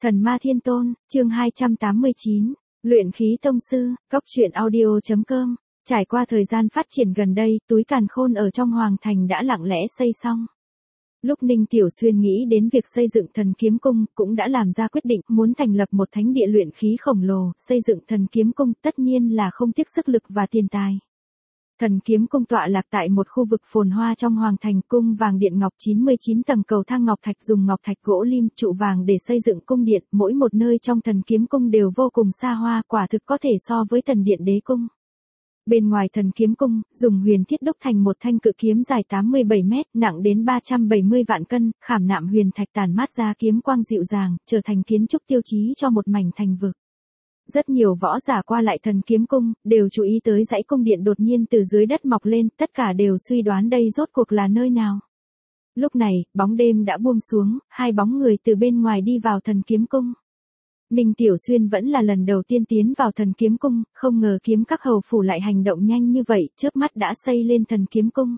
Thần Ma Thiên Tôn, chương 289, Luyện Khí Tông Sư, Cốc truyện audio.com. Trải qua thời gian phát triển gần đây, túi càn khôn ở trong Hoàng Thành đã lặng lẽ xây xong. Lúc Ninh Tiểu Xuyên nghĩ đến việc xây dựng Thần Kiếm Cung, cũng đã làm ra quyết định muốn thành lập một thánh địa luyện khí khổng lồ, xây dựng Thần Kiếm Cung tất nhiên là không tiếc sức lực và tiền tài. Thần Kiếm Cung tọa lạc tại một khu vực phồn hoa trong Hoàng Thành, cung vàng điện ngọc 99 tầng, cầu thang ngọc thạch, dùng ngọc thạch gỗ lim trụ vàng để xây dựng cung điện, mỗi một nơi trong Thần Kiếm Cung đều vô cùng xa hoa, quả thực có thể so với Thần Điện Đế Cung. Bên ngoài Thần Kiếm Cung, dùng huyền thiết đúc thành một thanh cự kiếm dài 87 mét, nặng đến 370 vạn cân, khảm nạm huyền thạch tản mát ra kiếm quang dịu dàng, trở thành kiến trúc tiêu chí cho một mảnh thành vực. Rất nhiều võ giả qua lại Thần Kiếm Cung, đều chú ý tới dãy cung điện đột nhiên từ dưới đất mọc lên, tất cả đều suy đoán đây rốt cuộc là nơi nào. Lúc này, bóng đêm đã buông xuống, hai bóng người từ bên ngoài đi vào Thần Kiếm Cung. Ninh Tiểu Xuyên vẫn là lần đầu tiên tiến vào Thần Kiếm Cung, không ngờ kiếm các hầu phủ lại hành động nhanh như vậy, chớp mắt đã xây lên Thần Kiếm Cung.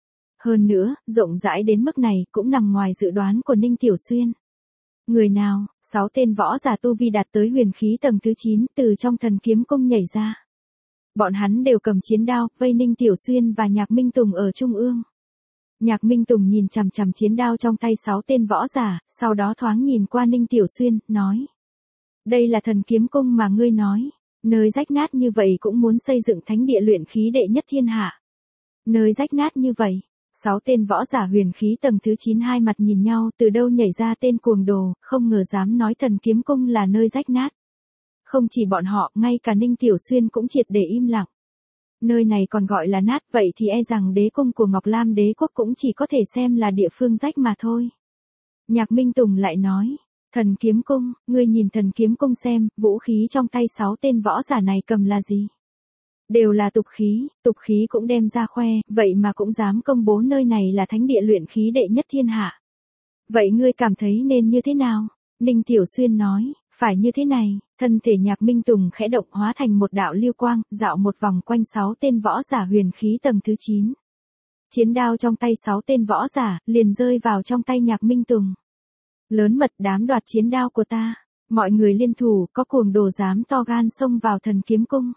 Hơn nữa, rộng rãi đến mức này cũng nằm ngoài dự đoán của Ninh Tiểu Xuyên. Người nào? 6 tên võ giả tu vi đạt tới huyền khí tầng thứ 9 từ trong Thần Kiếm Cung nhảy ra. Bọn hắn đều cầm chiến đao, vây Ninh Tiểu Xuyên và Nhạc Minh Tùng ở trung ương. Nhạc Minh Tùng nhìn chằm chằm chiến đao trong tay 6 tên võ giả, sau đó thoáng nhìn qua Ninh Tiểu Xuyên, nói. Đây là Thần Kiếm Cung mà ngươi nói, nơi rách nát như vậy cũng muốn xây dựng thánh địa luyện khí đệ nhất thiên hạ. Nơi rách nát như vậy. 6 tên võ giả huyền khí tầng thứ 9 hai mặt nhìn nhau, từ đâu nhảy ra tên cuồng đồ, không ngờ dám nói Thần Kiếm Cung là nơi rách nát. Không chỉ bọn họ, ngay cả Ninh Tiểu Xuyên cũng triệt để im lặng. Nơi này còn gọi là nát, vậy thì e rằng đế cung của Ngọc Lam đế quốc cũng chỉ có thể xem là địa phương rách mà thôi. Nhạc Minh Tùng lại nói, Thần Kiếm Cung, ngươi nhìn Thần Kiếm Cung xem, vũ khí trong tay 6 tên võ giả này cầm là gì? Đều là tục khí cũng đem ra khoe, vậy mà cũng dám công bố nơi này là thánh địa luyện khí đệ nhất thiên hạ. Vậy ngươi cảm thấy nên như thế nào? Ninh Tiểu Xuyên nói, phải như thế này, thân thể Nhạc Minh Tùng khẽ động hóa thành một đạo lưu quang, dạo một vòng quanh 6 tên võ giả huyền khí tầng thứ 9. Chiến đao trong tay 6 tên võ giả, liền rơi vào trong tay Nhạc Minh Tùng. Lớn mật dám đoạt chiến đao của ta, mọi người liên thủ, có cuồng đồ dám to gan xông vào Thần Kiếm Cung.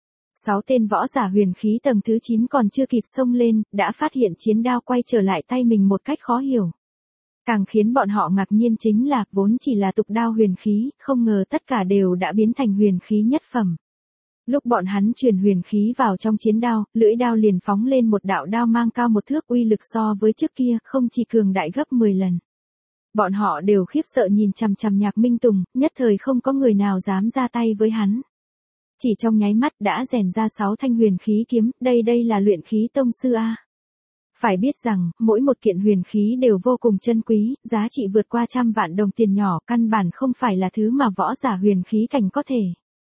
6 tên võ giả huyền khí tầng thứ 9 còn chưa kịp xông lên, đã phát hiện chiến đao quay trở lại tay mình một cách khó hiểu. Càng khiến bọn họ ngạc nhiên chính là, vốn chỉ là tục đao huyền khí, không ngờ tất cả đều đã biến thành huyền khí nhất phẩm. Lúc bọn hắn truyền huyền khí vào trong chiến đao, lưỡi đao liền phóng lên một đạo đao mang cao 1 thước, uy lực so với trước kia, không chỉ cường đại gấp 10 lần. Bọn họ đều khiếp sợ nhìn chằm chằm Nhạc Minh Tùng, nhất thời không có người nào dám ra tay với hắn. Chỉ trong nháy mắt đã rèn ra 6 thanh huyền khí kiếm, đây là luyện khí tông sư a. Phải biết rằng, mỗi một kiện huyền khí đều vô cùng chân quý, giá trị vượt qua 100 vạn đồng tiền nhỏ, căn bản không phải là thứ mà võ giả huyền khí cảnh có thể.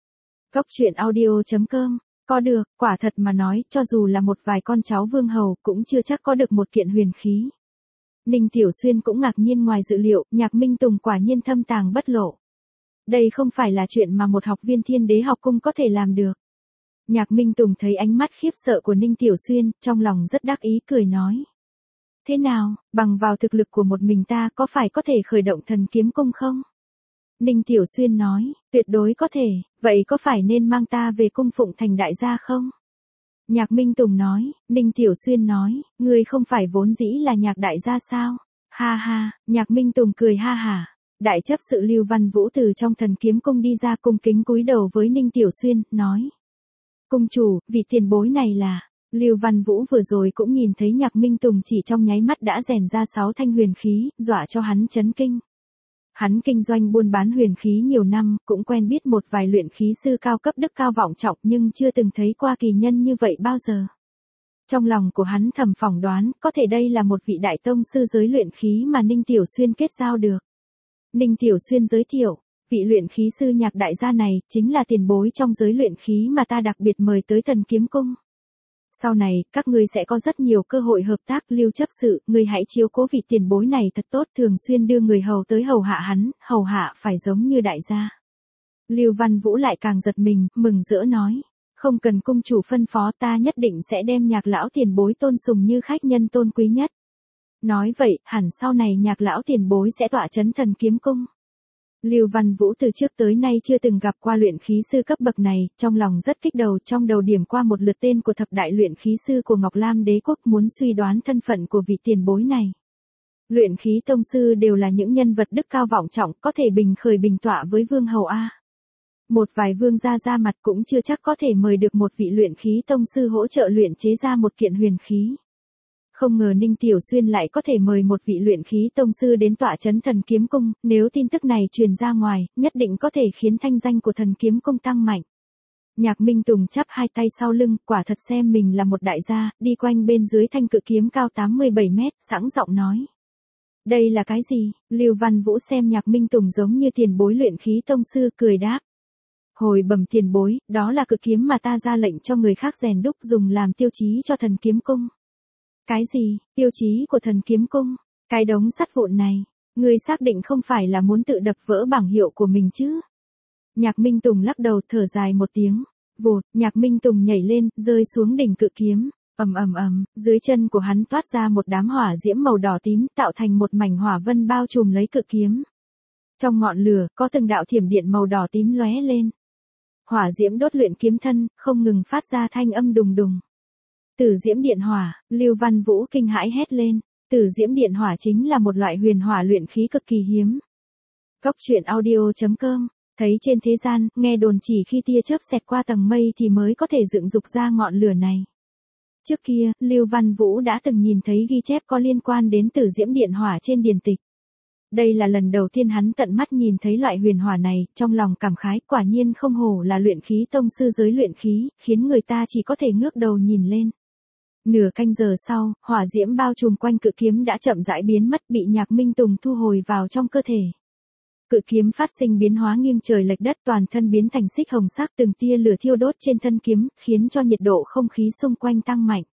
Cốc truyện audio.com, có được, quả thật mà nói, cho dù là một vài con cháu vương hầu, cũng chưa chắc có được một kiện huyền khí. Ninh Tiểu Xuyên cũng ngạc nhiên ngoài dự liệu, Nhạc Minh Tùng quả nhiên thâm tàng bất lộ. Đây không phải là chuyện mà một học viên Thiên Đế học cung có thể làm được. Nhạc Minh Tùng thấy ánh mắt khiếp sợ của Ninh Tiểu Xuyên, trong lòng rất đắc ý, cười nói. Thế nào, bằng vào thực lực của một mình ta có phải có thể khởi động Thần Kiếm Cung không? Ninh Tiểu Xuyên nói, tuyệt đối có thể, vậy có phải nên mang ta về cung phụng thành đại gia không? Nhạc Minh Tùng nói, Ninh Tiểu Xuyên nói, ngươi không phải vốn dĩ là Nhạc đại gia sao? Ha ha, Nhạc Minh Tùng cười ha hả. Đại chấp sự Lưu Văn Vũ từ trong Thần Kiếm Cung đi ra, cung kính cúi đầu với Ninh Tiểu Xuyên, nói. Cung chủ, vị tiền bối này là. Lưu Văn Vũ vừa rồi cũng nhìn thấy Nhạc Minh Tùng chỉ trong nháy mắt đã rèn ra 6 thanh huyền khí, dọa cho hắn chấn kinh. Hắn kinh doanh buôn bán huyền khí nhiều năm, cũng quen biết một vài luyện khí sư cao cấp đức cao vọng trọng, nhưng chưa từng thấy qua kỳ nhân như vậy bao giờ. Trong lòng của hắn thầm phỏng đoán, có thể đây là một vị đại tông sư giới luyện khí mà Ninh Tiểu Xuyên kết giao được. Ninh Tiểu Xuyên giới thiệu, vị luyện khí sư Nhạc đại gia này, chính là tiền bối trong giới luyện khí mà ta đặc biệt mời tới Thần Kiếm Cung. Sau này, các ngươi sẽ có rất nhiều cơ hội hợp tác. Lưu chấp sự, ngươi hãy chiếu cố vị tiền bối này thật tốt, thường xuyên đưa người hầu tới hầu hạ hắn, hầu hạ phải giống như đại gia. Lưu Văn Vũ lại càng giật mình, mừng rỡ nói, không cần cung chủ phân phó, ta nhất định sẽ đem Nhạc lão tiền bối tôn sùng như khách nhân tôn quý nhất. Nói vậy, hẳn sau này Nhạc lão tiền bối sẽ tọa trấn Thần Kiếm Cung. Lưu Văn Vũ từ trước tới nay chưa từng gặp qua luyện khí sư cấp bậc này, trong lòng rất kích đầu, trong đầu điểm qua một lượt tên của thập đại luyện khí sư của Ngọc Lam Đế quốc, muốn suy đoán thân phận của vị tiền bối này. Luyện khí tông sư đều là những nhân vật đức cao vọng trọng, có thể bình khởi bình tọa với vương hầu A. Một vài vương gia ra mặt cũng chưa chắc có thể mời được một vị luyện khí tông sư hỗ trợ luyện chế ra một kiện huyền khí. Không ngờ Ninh Tiểu Xuyên lại có thể mời một vị luyện khí tông sư đến tọa trấn Thần Kiếm Cung, nếu tin tức này truyền ra ngoài, nhất định có thể khiến thanh danh của Thần Kiếm Cung tăng mạnh. Nhạc Minh Tùng chắp hai tay sau lưng, quả thật xem mình là một đại gia, đi quanh bên dưới thanh cự kiếm cao 87 mét, sẵn giọng nói. Đây là cái gì? Lưu Văn Vũ xem Nhạc Minh Tùng giống như tiền bối luyện khí tông sư, cười đáp. Hồi bẩm tiền bối, đó là cự kiếm mà ta ra lệnh cho người khác rèn đúc dùng làm tiêu chí cho Thần Kiếm Cung. Cái gì? Tiêu chí của Thần Kiếm Cung? Cái đống sắt vụn này, ngươi xác định không phải là muốn tự đập vỡ bảng hiệu của mình chứ? Nhạc Minh Tùng lắc đầu, thở dài một tiếng. Vụt, Nhạc Minh Tùng nhảy lên, rơi xuống đỉnh cự kiếm. Ầm ầm ầm, dưới chân của hắn toát ra một đám hỏa diễm màu đỏ tím, tạo thành một mảnh hỏa vân bao trùm lấy cự kiếm. Trong ngọn lửa, có từng đạo thiểm điện màu đỏ tím lóe lên. Hỏa diễm đốt luyện kiếm thân, không ngừng phát ra thanh âm đùng đùng. Tử diễm điện hỏa, Lưu Văn Vũ kinh hãi hét lên. Tử diễm điện hỏa chính là một loại huyền hỏa luyện khí cực kỳ hiếm. Cốc truyện audio.com. Thấy trên thế gian, nghe đồn chỉ khi tia chớp xẹt qua tầng mây thì mới có thể dựng dục ra ngọn lửa này. Trước kia, Lưu Văn Vũ đã từng nhìn thấy ghi chép có liên quan đến tử diễm điện hỏa trên điển tịch. Đây là lần đầu tiên hắn tận mắt nhìn thấy loại huyền hỏa này, trong lòng cảm khái, quả nhiên không hổ là luyện khí tông sư giới luyện khí, khiến người ta chỉ có thể ngước đầu nhìn lên. Nửa canh giờ sau, hỏa diễm bao trùm quanh cự kiếm đã chậm rãi biến mất, bị Nhạc Minh Tùng thu hồi vào trong cơ thể. Cự kiếm phát sinh biến hóa nghiêng trời lệch đất, toàn thân biến thành xích hồng sắc, từng tia lửa thiêu đốt trên thân kiếm, khiến cho nhiệt độ không khí xung quanh tăng mạnh.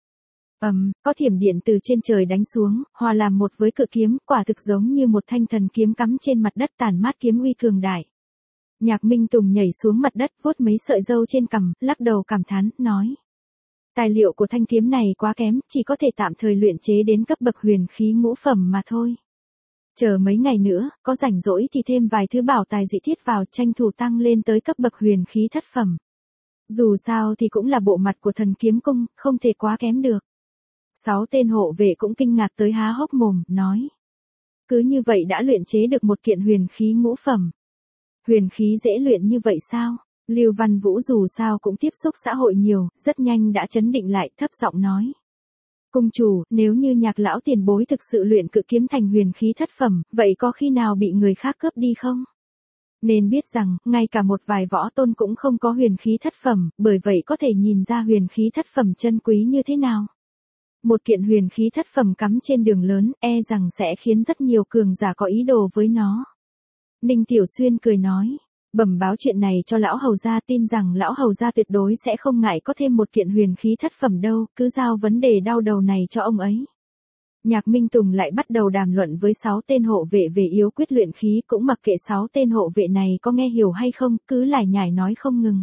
Có thiểm điện từ trên trời đánh xuống, hòa làm một với cự kiếm, quả thực giống như một thanh thần kiếm cắm trên mặt đất, tản mát kiếm uy cường đại. Nhạc Minh Tùng nhảy xuống mặt đất, vuốt mấy sợi râu trên cằm, lắc đầu cảm thán, nói. Tài liệu của thanh kiếm này quá kém, chỉ có thể tạm thời luyện chế đến cấp bậc huyền khí ngũ phẩm mà thôi. Chờ mấy ngày nữa, có rảnh rỗi thì thêm vài thứ bảo tài dị thiết vào, tranh thủ tăng lên tới cấp bậc huyền khí thất phẩm. Dù sao thì cũng là bộ mặt của Thần Kiếm Cung, không thể quá kém được. 6 tên hộ vệ cũng kinh ngạc tới há hốc mồm, nói. Cứ như vậy đã luyện chế được một kiện huyền khí ngũ phẩm. Huyền khí dễ luyện như vậy sao? Lưu Văn Vũ dù sao cũng tiếp xúc xã hội nhiều, rất nhanh đã trấn định lại, thấp giọng nói. Cung chủ, nếu như Nhạc lão tiền bối thực sự luyện cự kiếm thành huyền khí thất phẩm, vậy có khi nào bị người khác cướp đi không? Nên biết rằng, ngay cả một vài võ tôn cũng không có huyền khí thất phẩm, bởi vậy có thể nhìn ra huyền khí thất phẩm chân quý như thế nào. Một kiện huyền khí thất phẩm cắm trên đường lớn, e rằng sẽ khiến rất nhiều cường giả có ý đồ với nó. Ninh Tiểu Xuyên cười nói. Bẩm báo chuyện này cho lão hầu gia, tin rằng lão hầu gia tuyệt đối sẽ không ngại có thêm một kiện huyền khí thất phẩm đâu, cứ giao vấn đề đau đầu này cho ông ấy. Nhạc Minh Tùng lại bắt đầu đàm luận với 6 tên hộ vệ về yếu quyết luyện khí, cũng mặc kệ 6 tên hộ vệ này có nghe hiểu hay không, cứ lải nhải nói không ngừng.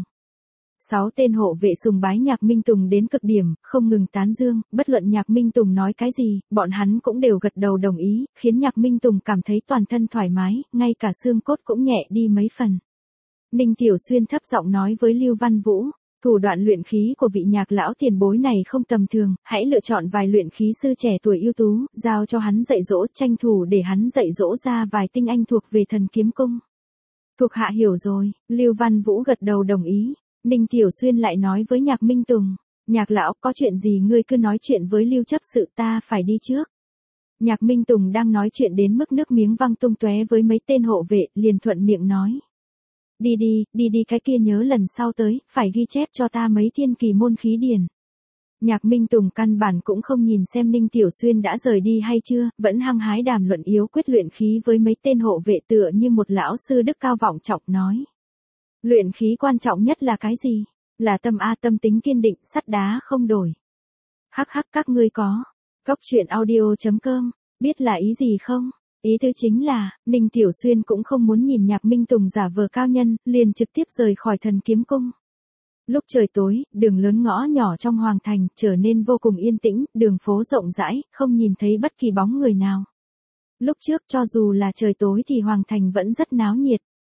6 tên hộ vệ sùng bái Nhạc Minh Tùng đến cực điểm, không ngừng tán dương, bất luận Nhạc Minh Tùng nói cái gì, bọn hắn cũng đều gật đầu đồng ý, khiến Nhạc Minh Tùng cảm thấy toàn thân thoải mái, ngay cả xương cốt cũng nhẹ đi mấy phần. Ninh Tiểu Xuyên thấp giọng nói với Lưu Văn Vũ, thủ đoạn luyện khí của vị Nhạc lão tiền bối này không tầm thường, hãy lựa chọn vài luyện khí sư trẻ tuổi ưu tú, giao cho hắn dạy dỗ, tranh thủ để hắn dạy dỗ ra vài tinh anh thuộc về Thần Kiếm Cung. Thuộc hạ hiểu rồi, Lưu Văn Vũ gật đầu đồng ý. Ninh Tiểu Xuyên lại nói với Nhạc Minh Tùng, Nhạc lão, có chuyện gì ngươi cứ nói chuyện với Lưu chấp sự, ta phải đi trước. Nhạc Minh Tùng đang nói chuyện đến mức nước miếng văng tung tóe với mấy tên hộ vệ, liền thuận miệng nói. Đi cái kia nhớ lần sau tới, phải ghi chép cho ta mấy thiên kỳ môn khí điển. Nhạc Minh Tùng căn bản cũng không nhìn xem Ninh Tiểu Xuyên đã rời đi hay chưa, vẫn hăng hái đàm luận yếu quyết luyện khí với mấy tên hộ vệ, tựa như một lão sư đức cao vọng trọng nói. Luyện khí quan trọng nhất là cái gì? Là tâm tính kiên định, sắt đá không đổi. Hắc các ngươi có. Cốc truyện audio.com, biết là ý gì không? Ý tứ chính là, Ninh Tiểu Xuyên cũng không muốn nhìn Nhạc Minh Tùng giả vờ cao nhân, liền trực tiếp rời khỏi Thần Kiếm Cung. Lúc trời tối, đường lớn ngõ nhỏ trong hoàng thành trở nên vô cùng yên tĩnh, đường phố rộng rãi, không nhìn thấy bất kỳ bóng người nào. Lúc trước cho dù là trời tối thì hoàng thành vẫn rất náo nhiệt.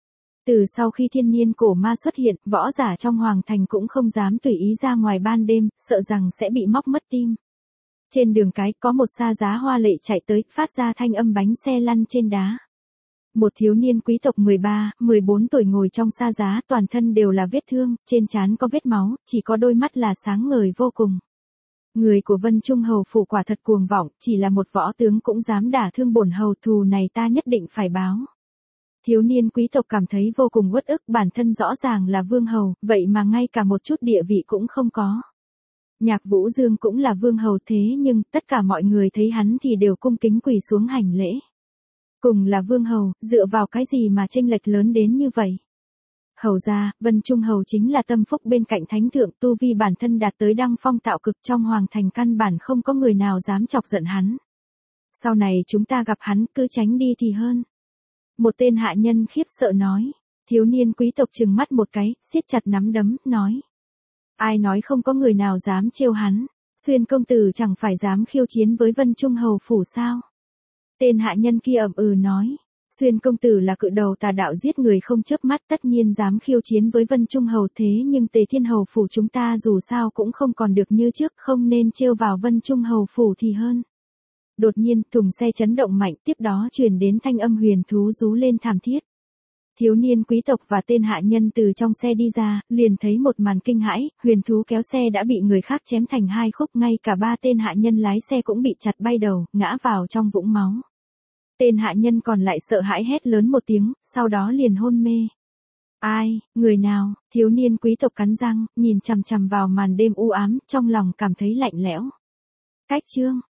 Từ sau khi thiên niên cổ ma xuất hiện, võ giả trong hoàng thành cũng không dám tùy ý ra ngoài ban đêm, sợ rằng sẽ bị móc mất tim. Trên đường cái có một xa giá hoa lệ chạy tới, phát ra thanh âm bánh xe lăn trên đá. Một thiếu niên quý tộc 13, 14 tuổi ngồi trong xa giá, toàn thân đều là vết thương, trên trán có vết máu, chỉ có đôi mắt là sáng ngời vô cùng. Người của Vân Trung Hầu phủ quả thật cuồng vọng, chỉ là một võ tướng cũng dám đả thương bổn hầu, thù này ta nhất định phải báo. Thiếu niên quý tộc cảm thấy vô cùng uất ức, bản thân rõ ràng là vương hầu, vậy mà ngay cả một chút địa vị cũng không có. Nhạc Vũ Dương cũng là vương hầu thế nhưng tất cả mọi người thấy hắn thì đều cung kính quỳ xuống hành lễ. Cùng là vương hầu, dựa vào cái gì mà chênh lệch lớn đến như vậy? Hầu ra, Vân Trung Hầu chính là tâm phúc bên cạnh thánh thượng, tu vi bản thân đạt tới đăng phong tạo cực, trong hoàng thành căn bản không có người nào dám chọc giận hắn. Sau này chúng ta gặp hắn cứ tránh đi thì hơn. Một tên hạ nhân khiếp sợ nói. Thiếu niên quý tộc trừng mắt một cái, siết chặt nắm đấm, nói. Ai nói không có người nào dám trêu hắn, Xuyên công tử chẳng phải dám khiêu chiến với Vân Trung Hầu phủ sao? Tên hạ nhân kia ậm ừ nói. Xuyên công tử là cự đầu tà đạo giết người không chớp mắt, tất nhiên dám khiêu chiến với Vân Trung Hầu, thế nhưng Tề Thiên Hầu phủ chúng ta dù sao cũng không còn được như trước, không nên trêu vào Vân Trung Hầu phủ thì hơn. Đột nhiên, thùng xe chấn động mạnh, tiếp đó truyền đến thanh âm huyền thú rú lên thảm thiết. Thiếu niên quý tộc và tên hạ nhân từ trong xe đi ra, liền thấy một màn kinh hãi, huyền thú kéo xe đã bị người khác chém thành hai khúc, ngay cả ba tên hạ nhân lái xe cũng bị chặt bay đầu, ngã vào trong vũng máu. Tên hạ nhân còn lại sợ hãi hét lớn một tiếng, sau đó liền hôn mê. Ai, người nào? Thiếu niên quý tộc cắn răng, nhìn chằm chằm vào màn đêm u ám, trong lòng cảm thấy lạnh lẽo. Cách chương